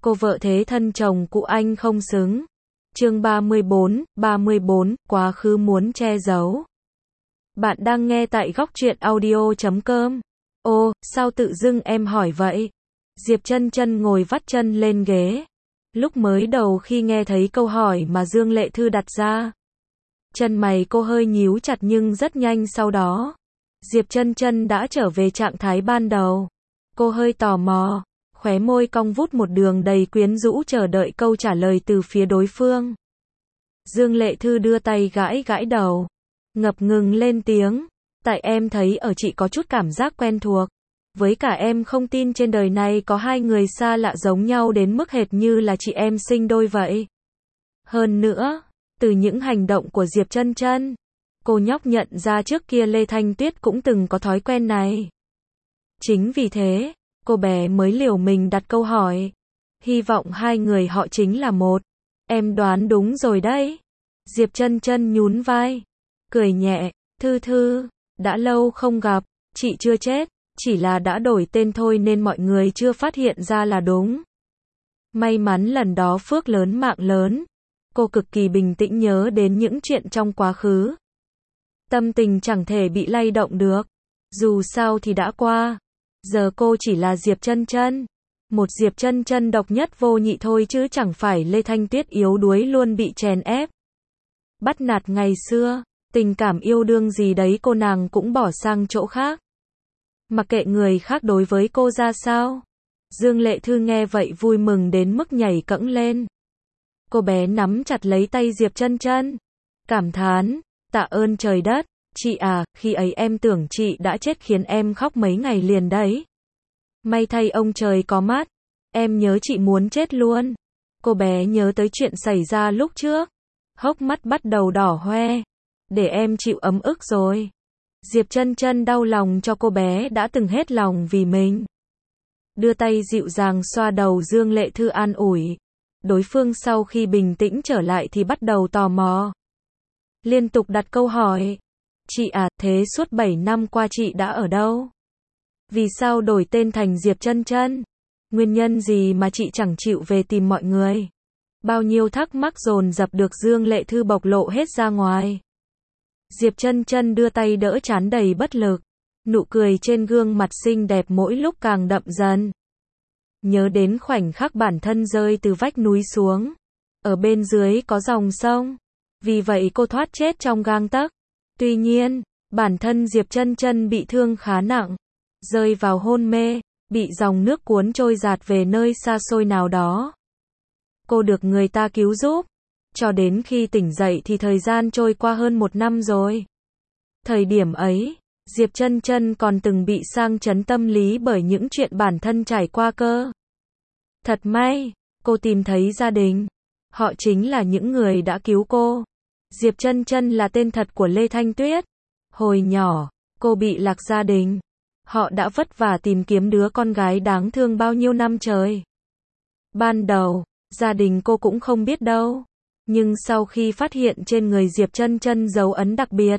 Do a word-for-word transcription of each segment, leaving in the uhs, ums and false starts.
cô vợ thế thân chồng cũ anh không xứng. Chương ba mươi bốn, ba mươi bốn, quá khứ muốn che giấu. Bạn đang nghe tại góc truyện audio chấm com. Ô, sao tự dưng em hỏi vậy? Diệp Chân Chân ngồi vắt chân lên ghế. Lúc mới đầu khi nghe thấy câu hỏi mà Dương Lệ Thư đặt ra, chân mày cô hơi nhíu chặt nhưng rất nhanh sau đó, Diệp Chân Chân đã trở về trạng thái ban đầu. Cô hơi tò mò, khóe môi cong vút một đường đầy quyến rũ chờ đợi câu trả lời từ phía đối phương. Dương Lệ Thư đưa tay gãi gãi đầu, ngập ngừng lên tiếng, tại em thấy ở chị có chút cảm giác quen thuộc. Với cả em không tin trên đời này có hai người xa lạ giống nhau đến mức hệt như là chị em sinh đôi vậy. Hơn nữa, từ những hành động của Diệp Chân Chân, cô nhóc nhận ra trước kia Lê Thanh Tuyết cũng từng có thói quen này. Chính vì thế, cô bé mới liều mình đặt câu hỏi. Hy vọng hai người họ chính là một. Em đoán đúng rồi đấy. Diệp Chân Chân nhún vai, cười nhẹ, Thư Thư, đã lâu không gặp, chị chưa chết, chỉ là đã đổi tên thôi nên mọi người chưa phát hiện ra là đúng. May mắn lần đó phước lớn mạng lớn. Cô cực kỳ bình tĩnh nhớ đến những chuyện trong quá khứ. Tâm tình chẳng thể bị lay động được. Dù sao thì đã qua. Giờ cô chỉ là Diệp Chân Chân. Một Diệp Chân Chân độc nhất vô nhị thôi chứ chẳng phải Lê Thanh Tuyết yếu đuối luôn bị chèn ép. Bắt nạt ngày xưa, tình cảm yêu đương gì đấy cô nàng cũng bỏ sang chỗ khác. Mặc kệ người khác đối với cô ra sao. Dương Lệ Thư nghe vậy vui mừng đến mức nhảy cẫng lên. Cô bé nắm chặt lấy tay Diệp Chân Chân, cảm thán, tạ ơn trời đất, chị à, khi ấy em tưởng chị đã chết khiến em khóc mấy ngày liền đấy. May thay ông trời có mắt, em nhớ chị muốn chết luôn. Cô bé nhớ tới chuyện xảy ra lúc trước, hốc mắt bắt đầu đỏ hoe, để em chịu ấm ức rồi. Diệp Chân Chân đau lòng cho cô bé đã từng hết lòng vì mình. Đưa tay dịu dàng xoa đầu Dương Lệ Thư an ủi. Đối phương sau khi bình tĩnh trở lại thì bắt đầu tò mò. Liên tục đặt câu hỏi. Chị à, thế suốt bảy năm qua chị đã ở đâu? Vì sao đổi tên thành Diệp Chân Chân? Nguyên nhân gì mà chị chẳng chịu về tìm mọi người? Bao nhiêu thắc mắc dồn dập được Dương Lệ Thư bộc lộ hết ra ngoài. Diệp Chân Chân đưa tay đỡ trán đầy bất lực. Nụ cười trên gương mặt xinh đẹp mỗi lúc càng đậm dần. Nhớ đến khoảnh khắc bản thân rơi từ vách núi xuống. Ở bên dưới có dòng sông. Vì vậy cô thoát chết trong gang tấc. Tuy nhiên, bản thân Diệp Chân Chân bị thương khá nặng. Rơi vào hôn mê, bị dòng nước cuốn trôi dạt về nơi xa xôi nào đó. Cô được người ta cứu giúp. Cho đến khi tỉnh dậy thì thời gian trôi qua hơn một năm rồi. Thời điểm ấy, Diệp Chân Chân còn từng bị sang chấn tâm lý bởi những chuyện bản thân trải qua cơ. Thật may, cô tìm thấy gia đình. Họ chính là những người đã cứu cô. Diệp Chân Chân là tên thật của Lê Thanh Tuyết. Hồi nhỏ, cô bị lạc gia đình. Họ đã vất vả tìm kiếm đứa con gái đáng thương bao nhiêu năm trời. Ban đầu, gia đình cô cũng không biết đâu. Nhưng sau khi phát hiện trên người Diệp Chân Chân dấu ấn đặc biệt,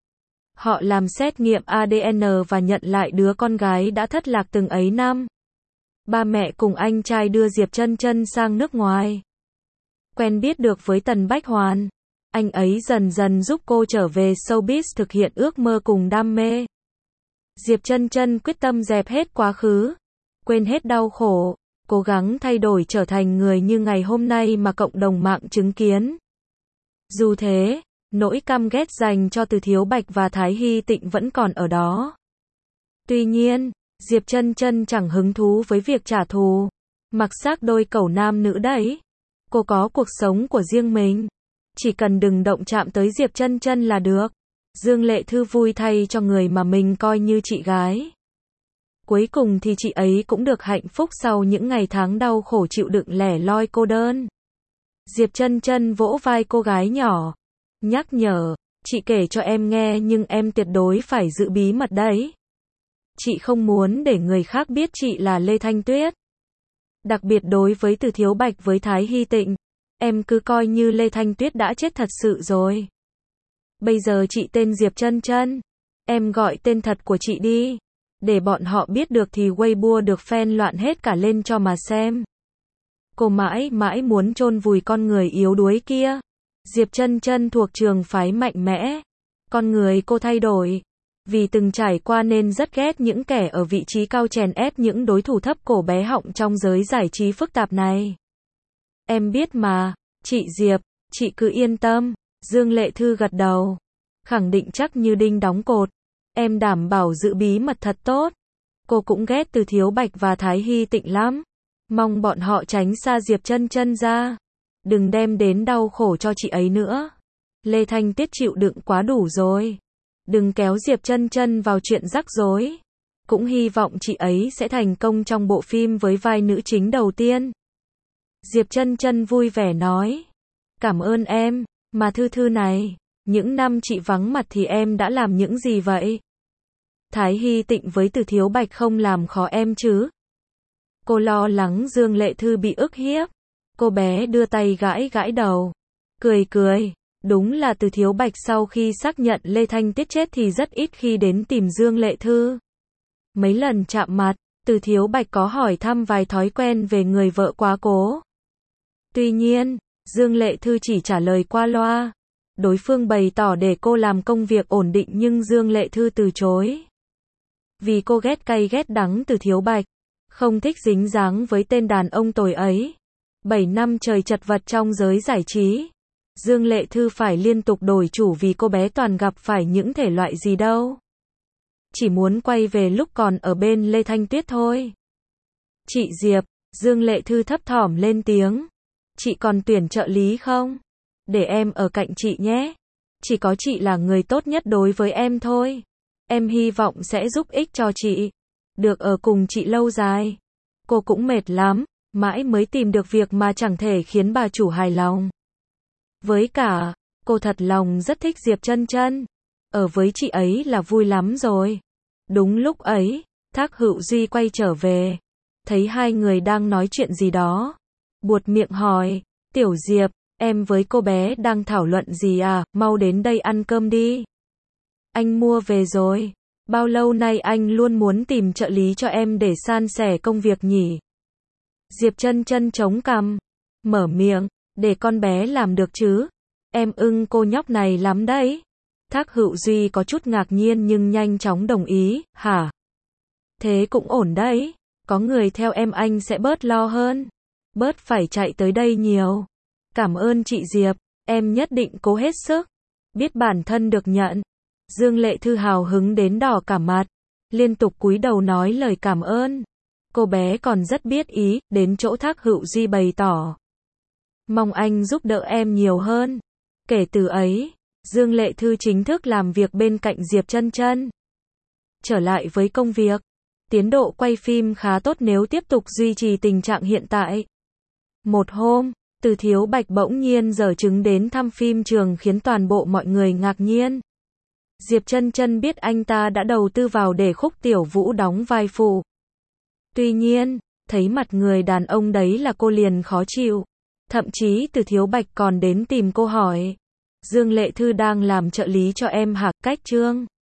họ làm xét nghiệm a đê en và nhận lại đứa con gái đã thất lạc từng ấy năm. Ba mẹ cùng anh trai đưa Diệp Chân Chân sang nước ngoài. Quen biết được với Tần Bách Hoàn. Anh ấy dần dần giúp cô trở về showbiz thực hiện ước mơ cùng đam mê. Diệp Chân Chân quyết tâm dẹp hết quá khứ, quên hết đau khổ, cố gắng thay đổi trở thành người như ngày hôm nay mà cộng đồng mạng chứng kiến. Dù thế, nỗi căm ghét dành cho Từ Thiếu Bạch và Thái Hy Tịnh vẫn còn ở đó. Tuy nhiên, Diệp Chân Chân chẳng hứng thú với việc trả thù, mặc xác đôi cẩu nam nữ đấy. Cô có cuộc sống của riêng mình, chỉ cần đừng động chạm tới Diệp Chân Chân là được. Dương Lệ Thư vui thay cho người mà mình coi như chị gái. Cuối cùng thì chị ấy cũng được hạnh phúc sau những ngày tháng đau khổ chịu đựng lẻ loi cô đơn. Diệp Chân Chân vỗ vai cô gái nhỏ, nhắc nhở, chị kể cho em nghe nhưng em tuyệt đối phải giữ bí mật đấy. Chị không muốn để người khác biết chị là Lê Thanh Tuyết. Đặc biệt đối với Từ Thiếu Bạch với Thái Hy Tịnh, em cứ coi như Lê Thanh Tuyết đã chết thật sự rồi. Bây giờ chị tên Diệp Chân Chân, em gọi tên thật của chị đi. Để bọn họ biết được thì Weibo được fan loạn hết cả lên cho mà xem. Cô mãi mãi muốn chôn vùi con người yếu đuối kia. Diệp Chân Chân thuộc trường phái mạnh mẽ. Con người cô thay đổi. Vì từng trải qua nên rất ghét những kẻ ở vị trí cao chèn ép những đối thủ thấp cổ bé họng trong giới giải trí phức tạp này. Em biết mà, chị Diệp, chị cứ yên tâm. Dương Lệ Thư gật đầu. Khẳng định chắc như đinh đóng cột. Em đảm bảo giữ bí mật thật tốt. Cô cũng ghét Từ Thiếu Bạch và Thái Hy Tịnh lắm. Mong bọn họ tránh xa Diệp Chân Chân ra. Đừng đem đến đau khổ cho chị ấy nữa. Lê Thanh Tiết chịu đựng quá đủ rồi. Đừng kéo Diệp Chân Chân vào chuyện rắc rối. Cũng hy vọng chị ấy sẽ thành công trong bộ phim với vai nữ chính đầu tiên. Diệp Chân Chân vui vẻ nói. Cảm ơn em, mà Thư Thư này, những năm chị vắng mặt thì em đã làm những gì vậy? Thái Hy Tịnh với Từ Thiếu Bạch không làm khó em chứ? Cô lo lắng Dương Lệ Thư bị ức hiếp. Cô bé đưa tay gãi gãi đầu. Cười cười. Đúng là Từ Thiếu Bạch sau khi xác nhận Lê Thanh Tiết chết thì rất ít khi đến tìm Dương Lệ Thư. Mấy lần chạm mặt, Từ Thiếu Bạch có hỏi thăm vài thói quen về người vợ quá cố. Tuy nhiên, Dương Lệ Thư chỉ trả lời qua loa. Đối phương bày tỏ để cô làm công việc ổn định nhưng Dương Lệ Thư từ chối. Vì cô ghét cay ghét đắng Từ Thiếu Bạch. Không thích dính dáng với tên đàn ông tồi ấy. Bảy năm trời chật vật trong giới giải trí. Dương Lệ Thư phải liên tục đổi chủ vì cô bé toàn gặp phải những thể loại gì đâu. Chỉ muốn quay về lúc còn ở bên Lê Thanh Tuyết thôi. Chị Diệp, Dương Lệ Thư thấp thỏm lên tiếng. Chị còn tuyển trợ lý không? Để em ở cạnh chị nhé. Chỉ có chị là người tốt nhất đối với em thôi. Em hy vọng sẽ giúp ích cho chị. Được ở cùng chị lâu dài. Cô cũng mệt lắm, mãi mới tìm được việc mà chẳng thể khiến bà chủ hài lòng. Với cả, cô thật lòng rất thích Diệp Chân Chân. Ở với chị ấy là vui lắm rồi. Đúng lúc ấy, Thác Hữu Duy quay trở về. Thấy hai người đang nói chuyện gì đó. Buột miệng hỏi, Tiểu Diệp, em với cô bé đang thảo luận gì à, mau đến đây ăn cơm đi. Anh mua về rồi. Bao lâu nay anh luôn muốn tìm trợ lý cho em để san sẻ công việc nhỉ? Diệp Chân Chân chống cằm, mở miệng, để con bé làm được chứ. Em ưng cô nhóc này lắm đấy. Thác Hữu Duy có chút ngạc nhiên nhưng nhanh chóng đồng ý, hả? Thế cũng ổn đấy. Có người theo em anh sẽ bớt lo hơn. Bớt phải chạy tới đây nhiều. Cảm ơn chị Diệp, em nhất định cố hết sức. Biết bản thân được nhận. Dương Lệ Thư hào hứng đến đỏ cả mặt. Liên tục cúi đầu nói lời cảm ơn. Cô bé còn rất biết ý, đến chỗ Thác Hữu Duy bày tỏ. Mong anh giúp đỡ em nhiều hơn. Kể từ ấy, Dương Lệ Thư chính thức làm việc bên cạnh Diệp Chân Chân. Trở lại với công việc. Tiến độ quay phim khá tốt nếu tiếp tục duy trì tình trạng hiện tại. Một hôm, Từ Thiếu Bạch bỗng nhiên giở trứng đến thăm phim trường khiến toàn bộ mọi người ngạc nhiên. Diệp Chân Chân biết anh ta đã đầu tư vào để Khúc Tiểu Vũ đóng vai phụ. Tuy nhiên, thấy mặt người đàn ông đấy là cô liền khó chịu. Thậm chí Từ Thiếu Bạch còn đến tìm cô hỏi. Dương Lệ Thư đang làm trợ lý cho em hả? Cách Trương